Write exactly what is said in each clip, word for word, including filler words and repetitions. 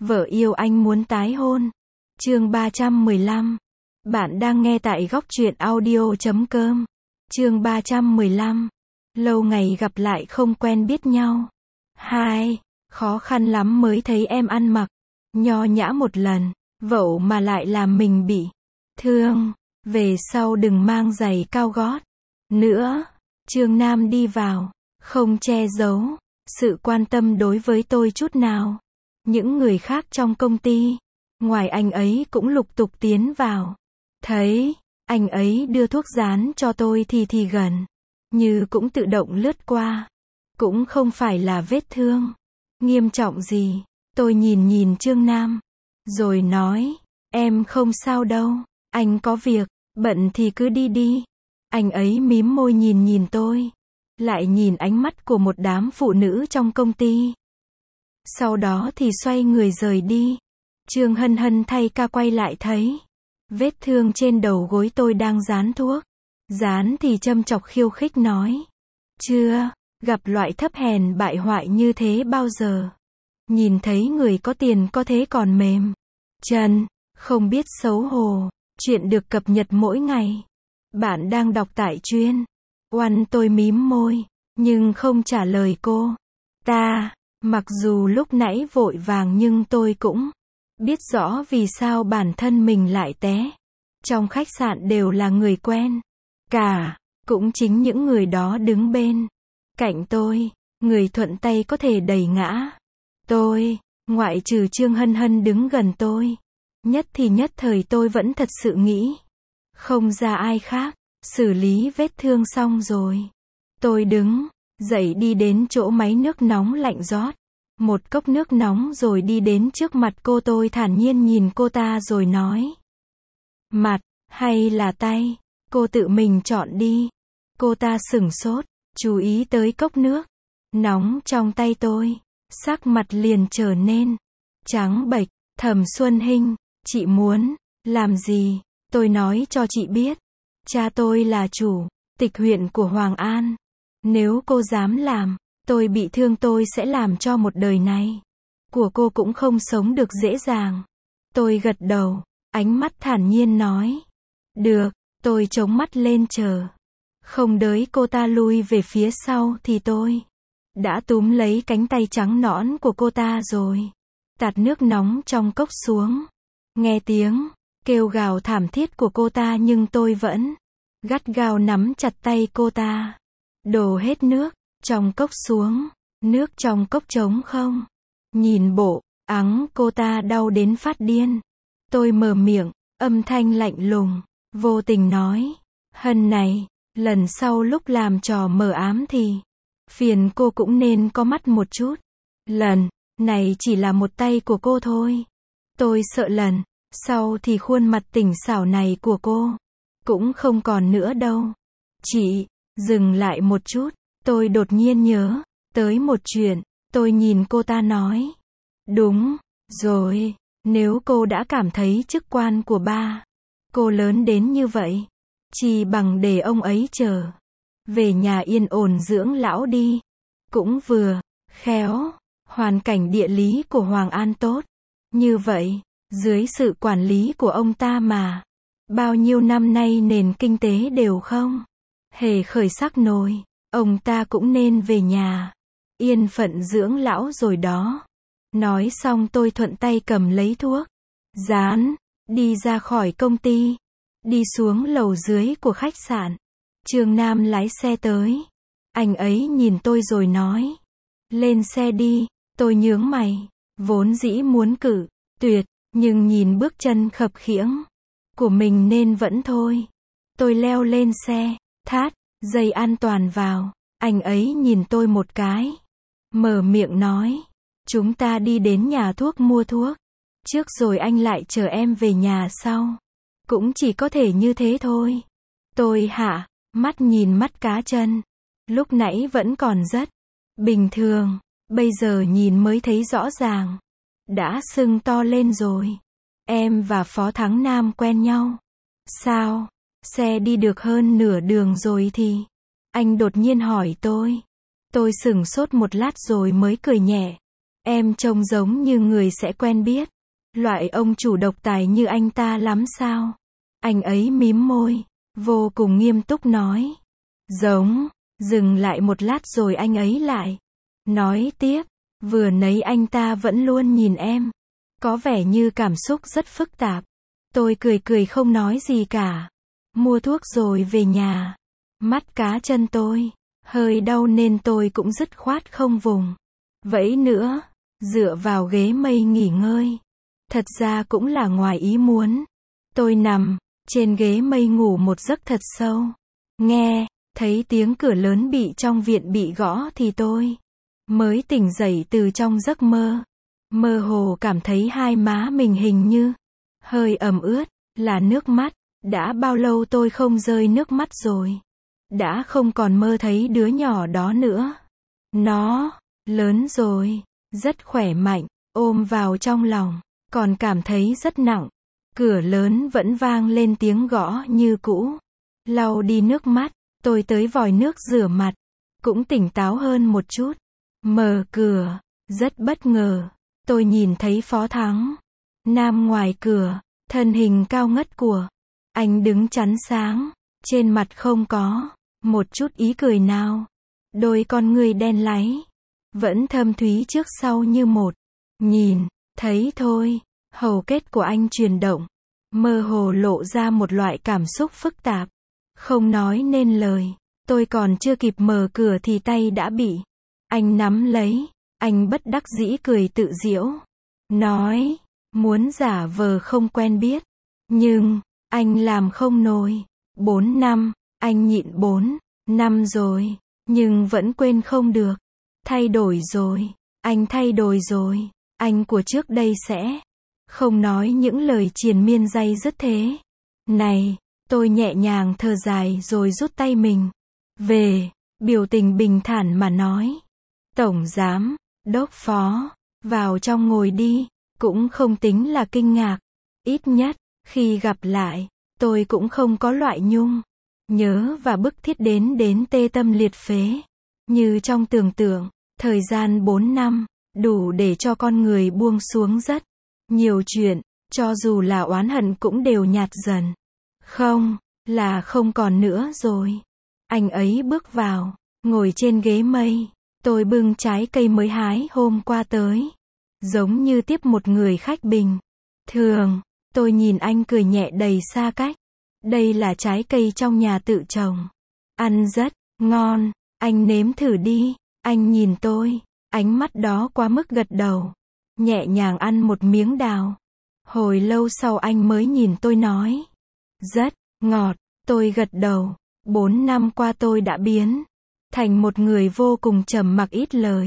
Vợ yêu anh muốn tái hôn. Chương ba trăm mười lăm. Bạn đang nghe tại góc truyện audio chấm com. Chương ba trăm mười lăm. Lâu ngày gặp lại không quen biết nhau. Hai. Khó khăn lắm mới thấy em ăn mặc nho nhã một lần, vậu mà lại làm mình bị thương. Về sau đừng mang giày cao gót nữa. Trương Nam đi vào, không che giấu sự quan tâm đối với tôi chút nào. Những người khác trong công ty, ngoài anh ấy cũng lục tục tiến vào. Thấy anh ấy đưa thuốc dán cho tôi thì thì gần như cũng tự động lướt qua. Cũng không phải là vết thương nghiêm trọng gì. Tôi nhìn nhìn Trương Nam, rồi nói, em không sao đâu, anh có việc, bận thì cứ đi đi. Anh ấy mím môi nhìn nhìn tôi, lại nhìn ánh mắt của một đám phụ nữ trong công ty. Sau đó thì xoay người rời đi. Trương Hân Hân thay ca quay lại thấy vết thương trên đầu gối tôi đang dán thuốc. Dán thì châm chọc khiêu khích nói, chưa gặp loại thấp hèn bại hoại như thế bao giờ. Nhìn thấy người có tiền có thế còn mềm chân, không biết xấu hổ. Chuyện được cập nhật mỗi ngày. Bạn đang đọc tại chuyên Oan. Tôi mím môi, nhưng không trả lời cô ta. Mặc dù lúc nãy vội vàng nhưng tôi cũng biết rõ vì sao bản thân mình lại té. Trong khách sạn đều là người quen cả, cũng chính những người đó đứng bên cạnh tôi, người thuận tay có thể đẩy ngã tôi, ngoại trừ Trương Hân Hân đứng gần tôi. Nhất thì nhất thời tôi vẫn thật sự nghĩ không ra ai khác. Xử lý vết thương xong rồi, tôi đứng dậy đi đến chỗ máy nước nóng lạnh rót một cốc nước nóng rồi đi đến trước mặt cô. Tôi thản nhiên nhìn cô ta rồi nói, mặt hay là tay, cô tự mình chọn đi. Cô ta sửng sốt, chú ý tới cốc nước nóng trong tay tôi, sắc mặt liền trở nên trắng bệch. Thẩm Xuân Hinh, chị muốn làm gì? Tôi nói cho chị biết, cha tôi là chủ tịch huyện của Hoàng An. Nếu cô dám làm tôi bị thương, tôi sẽ làm cho một đời này của cô cũng không sống được dễ dàng. Tôi gật đầu, ánh mắt thản nhiên nói, được. Tôi chống mắt lên chờ. Không đợi cô ta lui về phía sau thì tôi đã túm lấy cánh tay trắng nõn của cô ta rồi tạt nước nóng trong cốc xuống. Nghe tiếng kêu gào thảm thiết của cô ta nhưng tôi vẫn gắt gao nắm chặt tay cô ta. Đổ hết nước trong cốc xuống. Nước trong cốc trống không. Nhìn bộ ắng cô ta đau đến phát điên. Tôi mở miệng, âm thanh lạnh lùng, vô tình nói, Hân này, lần sau lúc làm trò mờ ám thì phiền cô cũng nên có mắt một chút. Lần này chỉ là một tay của cô thôi. Tôi sợ lần sau thì khuôn mặt tỉnh xảo này của cô cũng không còn nữa đâu. Chị, dừng lại một chút. Tôi đột nhiên nhớ tới một chuyện. Tôi nhìn cô ta nói, đúng rồi, nếu cô đã cảm thấy chức quan của ba cô lớn đến như vậy, chỉ bằng để ông ấy chờ về nhà yên ổn dưỡng lão đi. Cũng vừa khéo, hoàn cảnh địa lý của Hoàng An tốt như vậy, dưới sự quản lý của ông ta mà bao nhiêu năm nay nền kinh tế đều không hề khởi sắc nổi. Ông ta cũng nên về nhà yên phận dưỡng lão rồi đó. Nói xong tôi thuận tay cầm lấy thuốc dán, đi ra khỏi công ty, đi xuống lầu dưới của khách sạn. Trương Nam lái xe tới. Anh ấy nhìn tôi rồi nói, lên xe đi. Tôi nhướng mày, vốn dĩ muốn cự tuyệt, nhưng nhìn bước chân khập khiễng của mình nên vẫn thôi. Tôi leo lên xe, thắt dây an toàn vào. Anh ấy nhìn tôi một cái, mở miệng nói, chúng ta đi đến nhà thuốc mua thuốc trước rồi anh lại chở em về nhà sau. Cũng chỉ có thể như thế thôi. Tôi hạ mắt nhìn mắt cá chân. Lúc nãy vẫn còn rất bình thường, bây giờ nhìn mới thấy rõ ràng đã sưng to lên rồi. Em và Phó Thắng Nam quen nhau sao? Xe đi được hơn nửa đường rồi thì anh đột nhiên hỏi tôi. Tôi sửng sốt một lát rồi mới cười nhẹ. Em trông giống như người sẽ quen biết. Loại ông chủ độc tài như anh ta lắm sao? Anh ấy mím môi, vô cùng nghiêm túc nói. Giống, dừng lại một lát rồi anh ấy lại. Nói tiếp, vừa nãy anh ta vẫn luôn nhìn em. Có vẻ như cảm xúc rất phức tạp. Tôi cười cười không nói gì cả. Mua thuốc rồi về nhà. Mắt cá chân tôi hơi đau nên tôi cũng dứt khoát không vùng vẫy nữa, dựa vào ghế mây nghỉ ngơi. Thật ra cũng là ngoài ý muốn. Tôi nằm trên ghế mây ngủ một giấc thật sâu. Nghe thấy tiếng cửa lớn bị trong viện bị gõ thì tôi mới tỉnh dậy từ trong giấc mơ. Mơ hồ cảm thấy hai má mình hình như hơi ẩm ướt, là nước mắt. Đã bao lâu tôi không rơi nước mắt rồi. Đã không còn mơ thấy đứa nhỏ đó nữa. Nó lớn rồi, rất khỏe mạnh, ôm vào trong lòng, còn cảm thấy rất nặng. Cửa lớn vẫn vang lên tiếng gõ như cũ. Lau đi nước mắt, tôi tới vòi nước rửa mặt, cũng tỉnh táo hơn một chút. Mở cửa, rất bất ngờ, tôi nhìn thấy Phó Thắng Nam ngoài cửa, thân hình cao ngất của anh đứng chắn sáng, trên mặt không có một chút ý cười nào. Đôi con người đen láy vẫn thâm thúy trước sau như một. Nhìn thấy thôi, hầu kết của anh chuyển động, mơ hồ lộ ra một loại cảm xúc phức tạp, không nói nên lời. Tôi còn chưa kịp mở cửa thì tay đã bị anh nắm lấy. Anh bất đắc dĩ cười tự giễu, nói, muốn giả vờ không quen biết, nhưng anh làm không nổi. Bốn năm, anh nhịn bốn năm rồi, nhưng vẫn quên không được. Thay đổi rồi, anh thay đổi rồi. Anh của trước đây sẽ không nói những lời triền miên day dứt thế này. Tôi nhẹ nhàng thở dài rồi rút tay mình về, biểu tình bình thản mà nói, Tổng Giám Đốc Phó, vào trong ngồi đi. Cũng không tính là kinh ngạc. Ít nhất, khi gặp lại, tôi cũng không có loại nhung nhớ và bức thiết đến đến tê tâm liệt phế. Như trong tưởng tượng, thời gian bốn năm, đủ để cho con người buông xuống rất nhiều chuyện, cho dù là oán hận cũng đều nhạt dần. Không, là không còn nữa rồi. Anh ấy bước vào, ngồi trên ghế mây. Tôi bưng trái cây mới hái hôm qua tới, giống như tiếp một người khách bình thường. Tôi nhìn anh cười nhẹ đầy xa cách. Đây là trái cây trong nhà tự trồng, ăn rất ngon, anh nếm thử đi. Anh nhìn tôi, ánh mắt đó quá mức gật đầu, nhẹ nhàng ăn một miếng đào. Hồi lâu sau anh mới nhìn tôi nói, rất ngọt. Tôi gật đầu. Bốn năm qua tôi đã biến thành một người vô cùng trầm mặc ít lời.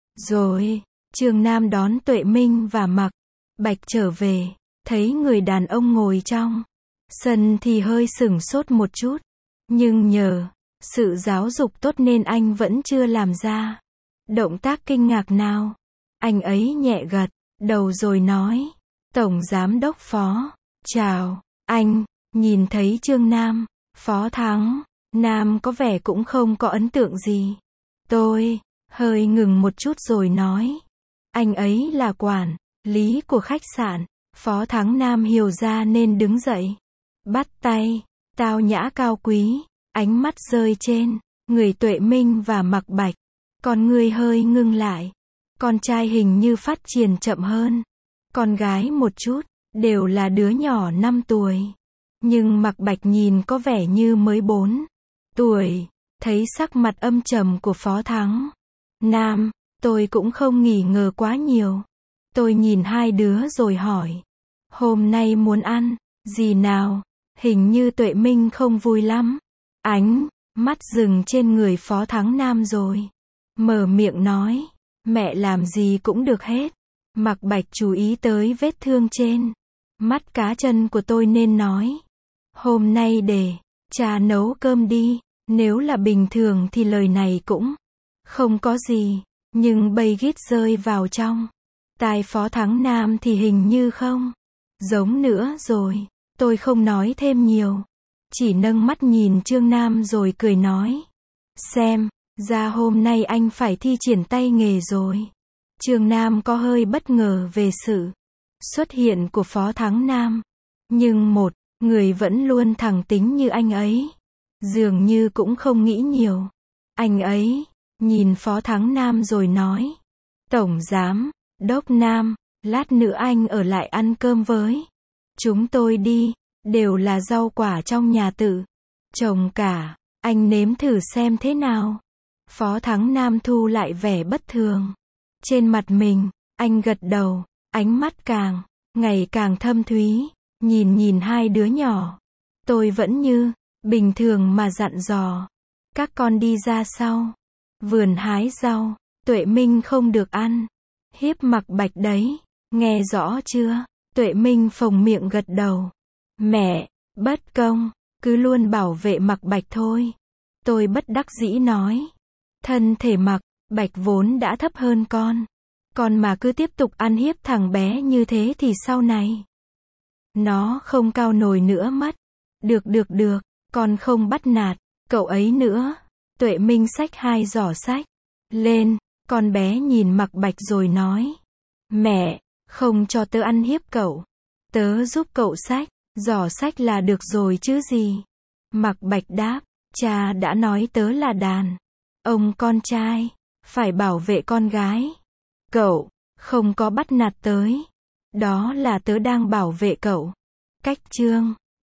Rồi, Trương Nam đón Tuệ Minh và Mạc Bạch trở về, thấy người đàn ông ngồi trong sân thì hơi sửng sốt một chút. Nhưng nhờ sự giáo dục tốt nên anh vẫn chưa làm ra động tác kinh ngạc nào. Anh ấy nhẹ gật đầu rồi nói, Tổng Giám Đốc Phó, chào. Anh nhìn thấy Trương Nam, Phó Thắng Nam có vẻ cũng không có ấn tượng gì. Tôi hơi ngừng một chút rồi nói, anh ấy là quản lý của khách sạn. Phó Thắng Nam hiểu ra nên đứng dậy, bắt tay, tao nhã cao quý. Ánh mắt rơi trên người Tuệ Minh và Mạc Bạch, con người hơi ngưng lại. Con trai hình như phát triển chậm hơn con gái một chút, đều là đứa nhỏ năm tuổi. Nhưng Mạc Bạch nhìn có vẻ như mới bốn tuổi. Thấy sắc mặt âm trầm của Phó Thắng Nam, tôi cũng không nghi ngờ quá nhiều. Tôi nhìn hai đứa rồi hỏi, hôm nay muốn ăn gì nào? Hình như Tuệ Minh không vui lắm. Ánh mắt dừng trên người Phó Thắng Nam rồi mở miệng nói, mẹ làm gì cũng được hết. Mạc Bạch chú ý tới vết thương trên mắt cá chân của tôi nên nói, hôm nay để cha nấu cơm đi. Nếu là bình thường thì lời này cũng không có gì, nhưng bay ghít rơi vào trong tai Phó Thắng Nam thì hình như không giống nữa rồi. Tôi không nói thêm nhiều, chỉ nâng mắt nhìn Trương Nam rồi cười nói, xem ra hôm nay anh phải thi triển tay nghề rồi. Trương Nam có hơi bất ngờ về sự xuất hiện của Phó Thắng Nam. Nhưng một người vẫn luôn thẳng tính như anh ấy, dường như cũng không nghĩ nhiều. Anh ấy nhìn Phó Thắng Nam rồi nói: Tổng Giám Đốc Nam, lát nữa anh ở lại ăn cơm với chúng tôi đi, đều là rau quả trong nhà tự trồng cả, anh nếm thử xem thế nào. Phó Thắng Nam thu lại vẻ bất thường trên mặt mình, anh gật đầu, ánh mắt càng ngày càng thâm thúy, nhìn nhìn hai đứa nhỏ. Tôi vẫn như bình thường mà dặn dò các con đi ra sau vườn hái rau, Tuệ Minh không được ăn hiếp Mặc Bạch đấy, nghe rõ chưa? Tuệ Minh phồng miệng gật đầu. Mẹ, bất công, cứ luôn bảo vệ Mặc Bạch thôi. Tôi bất đắc dĩ nói. Thân thể Mặc Bạch vốn đã thấp hơn con. Con mà cứ tiếp tục ăn hiếp thằng bé như thế thì sau này nó không cao nổi nữa mất. Được được được, con không bắt nạt cậu ấy nữa. Tuệ Minh xách hai giỏ sách lên, con bé nhìn Mặc Bạch rồi nói: Mẹ, không cho tớ ăn hiếp cậu. Tớ giúp cậu xách giỏ sách là được rồi chứ gì. Mặc Bạch đáp: Cha đã nói tớ là đàn ông con trai, phải bảo vệ con gái. Cậu không có bắt nạt tới, đó là tớ đang bảo vệ cậu. Cách chương